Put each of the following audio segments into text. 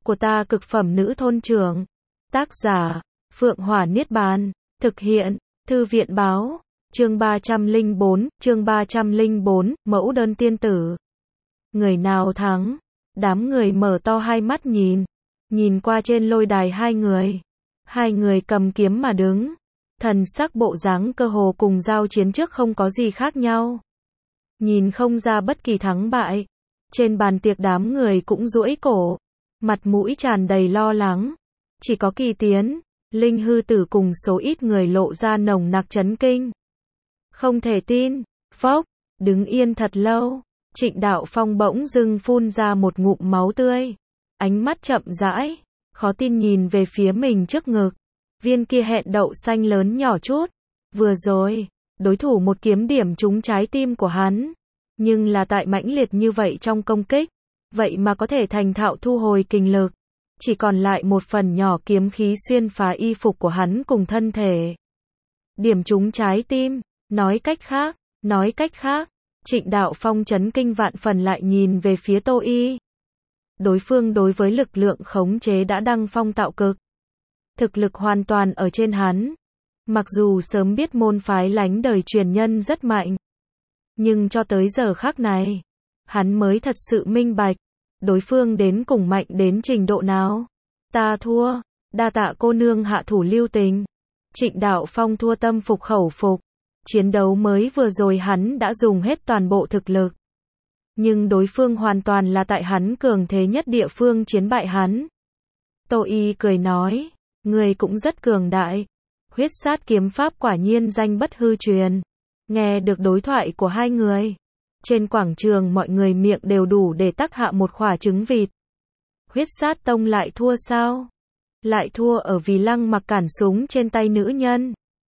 của ta cực phẩm nữ thôn trưởng. Tác giả, Phượng Hỏa Niết Bàn. Thực hiện, Thư viện báo. Chương 304, mẫu đơn tiên tử. Người nào thắng? Đám người mở to hai mắt nhìn qua trên lôi đài hai người. Hai người cầm kiếm mà đứng. Thần sắc bộ dáng cơ hồ cùng giao chiến trước không có gì khác nhau. Nhìn không ra bất kỳ thắng bại. Trên bàn tiệc đám người cũng duỗi cổ. Mặt mũi tràn đầy lo lắng. Chỉ có Kỳ Tiến, Linh Hư Tử cùng số ít người lộ ra nồng nặc chấn kinh. Không thể tin, phốc, đứng yên thật lâu. Trịnh Đạo Phong bỗng dưng phun ra một ngụm máu tươi. Ánh mắt chậm rãi, khó tin nhìn về phía mình trước ngực. Viên kia hẹn đậu xanh lớn nhỏ chút. Vừa rồi, đối thủ một kiếm điểm trúng trái tim của hắn. Nhưng là tại mãnh liệt như vậy trong công kích. Vậy mà có thể thành thạo thu hồi kình lực. Chỉ còn lại một phần nhỏ kiếm khí xuyên phá y phục của hắn cùng thân thể. Điểm trúng trái tim, nói cách khác, Trịnh Đạo Phong chấn kinh vạn phần lại nhìn về phía Tô Y. Đối phương đối với lực lượng khống chế đã đăng phong tạo cực. Thực lực hoàn toàn ở trên hắn. Mặc dù sớm biết môn phái lánh đời truyền nhân rất mạnh. Nhưng cho tới giờ khắc này, hắn mới thật sự minh bạch. Đối phương đến cùng mạnh đến trình độ nào? Ta thua, đa tạ cô nương hạ thủ lưu tình. Trịnh Đạo Phong thua tâm phục khẩu phục. Chiến đấu mới vừa rồi hắn đã dùng hết toàn bộ thực lực. Nhưng đối phương hoàn toàn là tại hắn cường thế nhất địa phương chiến bại hắn. Tô Y cười nói, người cũng rất cường đại. Huyết sát kiếm pháp quả nhiên danh bất hư truyền. Nghe được đối thoại của hai người. Trên quảng trường mọi người miệng đều đủ để tắc hạ một quả trứng vịt. Huyết sát tông lại thua sao? Lại thua ở vì Lăng Mặc cản súng trên tay nữ nhân.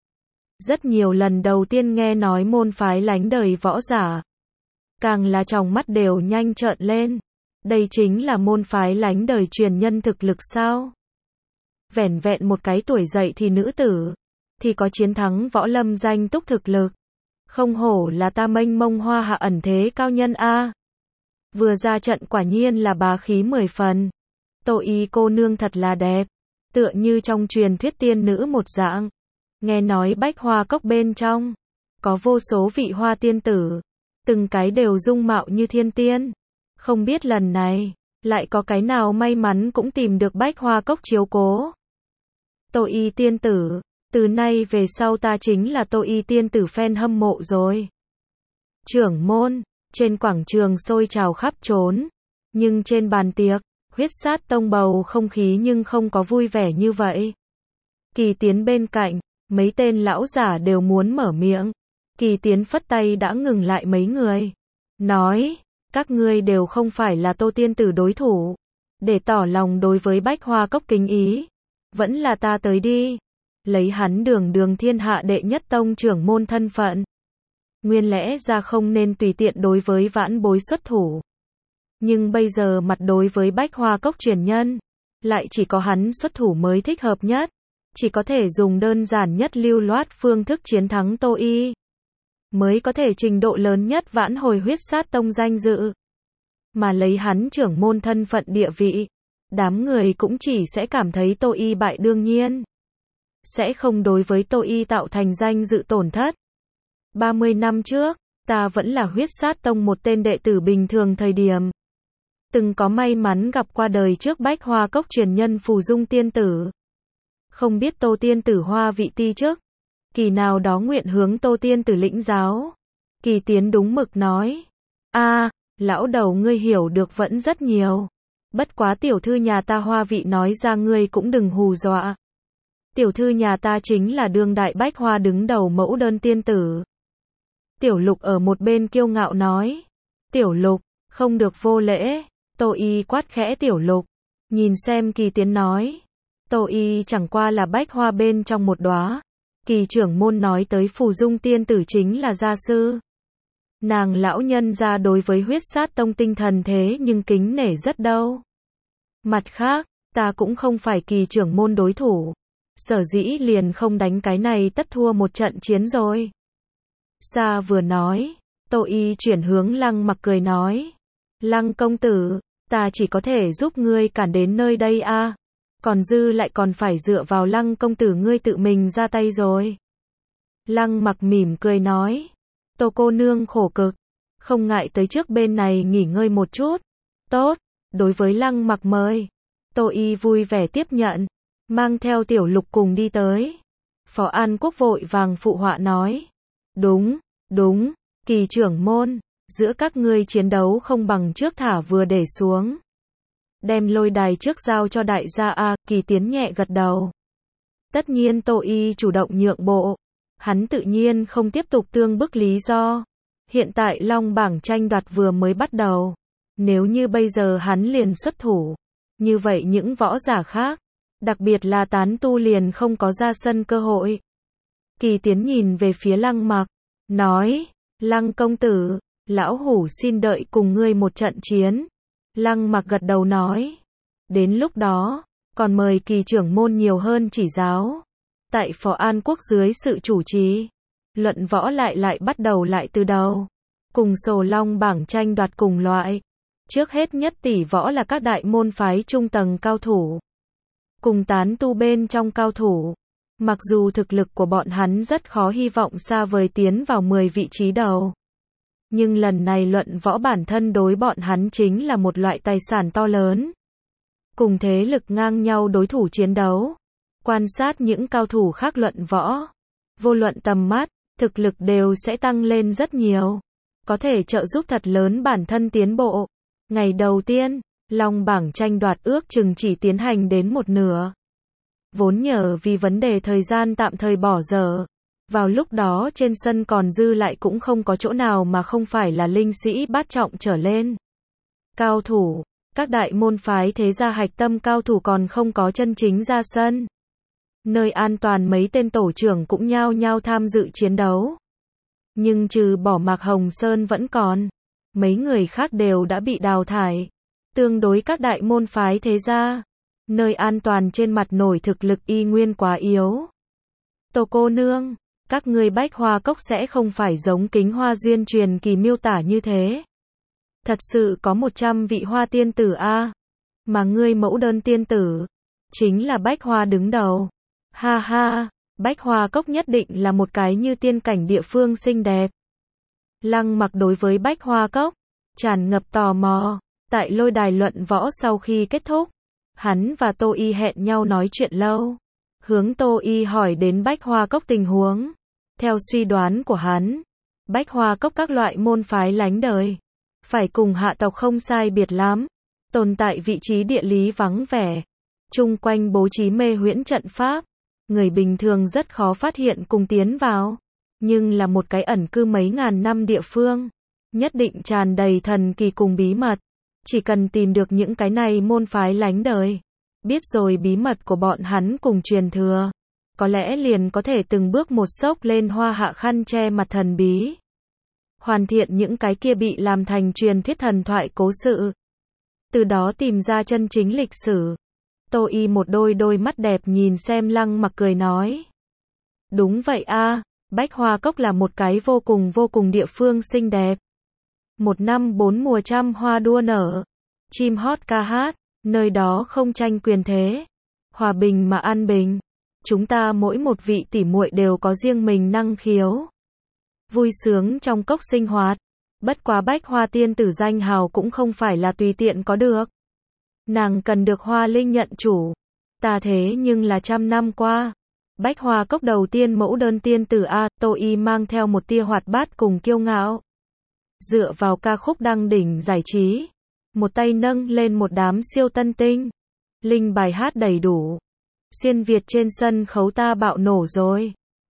Rất nhiều lần đầu tiên nghe nói môn phái lánh đời võ giả. Càng là tròng mắt đều nhanh trợn lên. Đây chính là môn phái lánh đời truyền nhân thực lực sao? Vẻn vẹn một cái tuổi dậy thì nữ tử. Thì có chiến thắng võ lâm danh túc thực lực. Không hổ là ta mênh mông hoa hạ ẩn thế cao nhân a. Vừa ra trận quả nhiên là bá khí 10 phần. Tô Y cô nương thật là đẹp. Tựa như trong truyền thuyết tiên nữ một dạng. Nghe nói Bách Hoa Cốc bên trong có vô số vị hoa tiên tử. Từng cái đều dung mạo như thiên tiên. Không biết lần này lại có cái nào may mắn cũng tìm được Bách Hoa Cốc chiếu cố. Tô Y tiên tử, từ nay về sau ta chính là Tô Y tiên tử fan hâm mộ rồi. Trưởng môn, trên quảng trường sôi trào khắp trốn. Nhưng trên bàn tiệc, huyết sát tông bầu không khí nhưng không có vui vẻ như vậy. Kỳ Tiến bên cạnh, mấy tên lão giả đều muốn mở miệng. Kỳ Tiến phất tay đã ngừng lại mấy người. Nói, các ngươi đều không phải là Tô tiên tử đối thủ. Để tỏ lòng đối với Bách Hoa Cốc kính ý. Vẫn là ta tới đi. Lấy hắn đường thiên hạ đệ nhất tông trưởng môn thân phận. Nguyên lẽ ra không nên tùy tiện đối với vãn bối xuất thủ. Nhưng bây giờ mặt đối với Bách Hoa Cốc truyền nhân. Lại chỉ có hắn xuất thủ mới thích hợp nhất. Chỉ có thể dùng đơn giản nhất lưu loát phương thức chiến thắng Tô Y. Mới có thể trình độ lớn nhất vãn hồi huyết sát tông danh dự. Mà lấy hắn trưởng môn thân phận địa vị. Đám người cũng chỉ sẽ cảm thấy Tô Y bại đương nhiên. Sẽ không đối với Tô Y tạo thành danh dự tổn thất. 30 năm trước, ta vẫn là huyết sát tông một tên đệ tử bình thường thời điểm. Từng có may mắn gặp qua đời trước Bách Hoa Cốc truyền nhân Phù Dung tiên tử. Không biết Tô tiên tử hoa vị ti chức. Kỳ nào đó nguyện hướng Tô tiên tử lĩnh giáo. Kỳ Tiến đúng mực nói. Lão đầu ngươi hiểu được vẫn rất nhiều. Bất quá tiểu thư nhà ta hoa vị nói ra ngươi cũng đừng hù dọa. Tiểu thư nhà ta chính là đương đại Bách Hoa đứng đầu mẫu đơn tiên tử. Tiểu Lục ở một bên kiêu ngạo nói. Tiểu Lục, không được vô lễ. Tô Y quát khẽ Tiểu Lục. Nhìn xem Kỳ Tiến nói. Tô Y chẳng qua là Bách Hoa bên trong một đóa. Kỳ trưởng môn nói tới Phù Dung tiên tử chính là gia sư. Nàng lão nhân ra đối với huyết sát tông tinh thần thế nhưng kính nể rất đâu. Mặt khác, ta cũng không phải Kỳ trưởng môn đối thủ. Sở dĩ liền không đánh cái này tất thua một trận chiến rồi. Sa vừa nói, Tô Y chuyển hướng Lăng Mặc cười nói. Lăng công tử, ta chỉ có thể giúp ngươi cản đến nơi đây a. Còn dư lại còn phải dựa vào Lăng công tử ngươi tự mình ra tay rồi. Lăng Mặc mỉm cười nói, Tô cô nương khổ cực, không ngại tới trước bên này nghỉ ngơi một chút. Tốt, đối với Lăng Mặc mời, Tô Y vui vẻ tiếp nhận, mang theo Tiểu Lục cùng đi tới. Phó An Quốc vội vàng phụ họa nói, đúng, Kỳ trưởng môn, giữa các ngươi chiến đấu không bằng trước thả vừa để xuống. Đem lôi đài trước giao cho đại gia a. Kỳ Tiến nhẹ gật đầu. Tất nhiên Tô Y chủ động nhượng bộ, hắn tự nhiên không tiếp tục tương bức lý do. Hiện tại long bảng tranh đoạt vừa mới bắt đầu, nếu như bây giờ hắn liền xuất thủ, như vậy những võ giả khác, đặc biệt là tán tu liền không có ra sân cơ hội. Kỳ Tiến nhìn về phía Lăng Mặc, nói, Lăng công tử, lão hủ xin đợi cùng ngươi một trận chiến. Lăng Mặc gật đầu nói, đến lúc đó, còn mời Kỳ trưởng môn nhiều hơn chỉ giáo. Tại Phó An Quốc dưới sự chủ trì, luận võ lại bắt đầu lại từ đầu. Cùng sổ long bảng tranh đoạt cùng loại. Trước hết nhất tỷ võ là các đại môn phái trung tầng cao thủ, cùng tán tu bên trong cao thủ. Mặc dù thực lực của bọn hắn rất khó hy vọng xa vời tiến vào 10 vị trí đầu, nhưng lần này luận võ bản thân đối bọn hắn chính là một loại tài sản to lớn. Cùng thế lực ngang nhau đối thủ chiến đấu, quan sát những cao thủ khác luận võ, vô luận tầm mắt, thực lực đều sẽ tăng lên rất nhiều, có thể trợ giúp thật lớn bản thân tiến bộ. Ngày đầu tiên, long bảng tranh đoạt ước chừng chỉ tiến hành đến một nửa. Vốn nhờ vì vấn đề thời gian tạm thời bỏ dở, vào lúc đó trên sân còn dư lại cũng không có chỗ nào mà không phải là linh sĩ bát trọng trở lên. Cao thủ, các đại môn phái thế gia hạch tâm cao thủ còn không có chân chính ra sân. Nơi an toàn mấy tên tổ trưởng cũng nhao nhao tham dự chiến đấu. Nhưng trừ bỏ Mạc Hồng Sơn vẫn còn, mấy người khác đều đã bị đào thải. Tương đối các đại môn phái thế gia, nơi an toàn trên mặt nổi thực lực y nguyên quá yếu. Tô cô nương, các ngươi Bách Hoa Cốc sẽ không phải giống Kính Hoa Duyên truyền kỳ miêu tả như thế. Thật sự có 100 vị hoa tiên tử a, mà ngươi mẫu đơn tiên tử chính là Bách Hoa đứng đầu. Ha ha, Bách Hoa Cốc nhất định là một cái như tiên cảnh địa phương xinh đẹp. Lăng Mặc đối với Bách Hoa Cốc tràn ngập tò mò. Tại lôi đài luận võ sau khi kết thúc, hắn và Tô Y hẹn nhau nói chuyện lâu. Hướng Tô Y hỏi đến Bách Hoa Cốc tình huống. Theo suy đoán của hắn, Bách Hoa Cốc các loại môn phái lánh đời, phải cùng hạ tộc không sai biệt lắm, tồn tại vị trí địa lý vắng vẻ, chung quanh bố trí mê huyễn trận pháp, người bình thường rất khó phát hiện cùng tiến vào, nhưng là một cái ẩn cư mấy ngàn năm địa phương, nhất định tràn đầy thần kỳ cùng bí mật. Chỉ cần tìm được những cái này môn phái lánh đời, biết rồi bí mật của bọn hắn cùng truyền thừa, có lẽ liền có thể từng bước một xốc lên hoa hạ khăn che mặt thần bí. Hoàn thiện những cái kia bị làm thành truyền thuyết thần thoại cố sự. Từ đó tìm ra chân chính lịch sử. Tô Y một đôi mắt đẹp nhìn xem Lăng Mặc cười nói. Đúng vậy a, Bách Hoa Cốc là một cái vô cùng địa phương xinh đẹp. Một năm 4 mùa trăm hoa đua nở, chim hót ca hát, nơi đó không tranh quyền thế, hòa bình mà an bình. Chúng ta mỗi một vị tỷ muội đều có riêng mình năng khiếu. Vui sướng trong cốc sinh hoạt, bất quá Bách Hoa tiên tử danh hào cũng không phải là tùy tiện có được. Nàng cần được Hoa Linh nhận chủ. Ta thế nhưng là 100 năm qua, Bách Hoa Cốc đầu tiên mẫu đơn tiên tử a. Tô Y mang theo một tia hoạt bát cùng kiêu ngạo. Dựa vào ca khúc đăng đỉnh giải trí, một tay nâng lên một đám siêu tân tinh, linh bài hát đầy đủ. Xuyên Việt trên sân khấu ta bạo nổ rồi.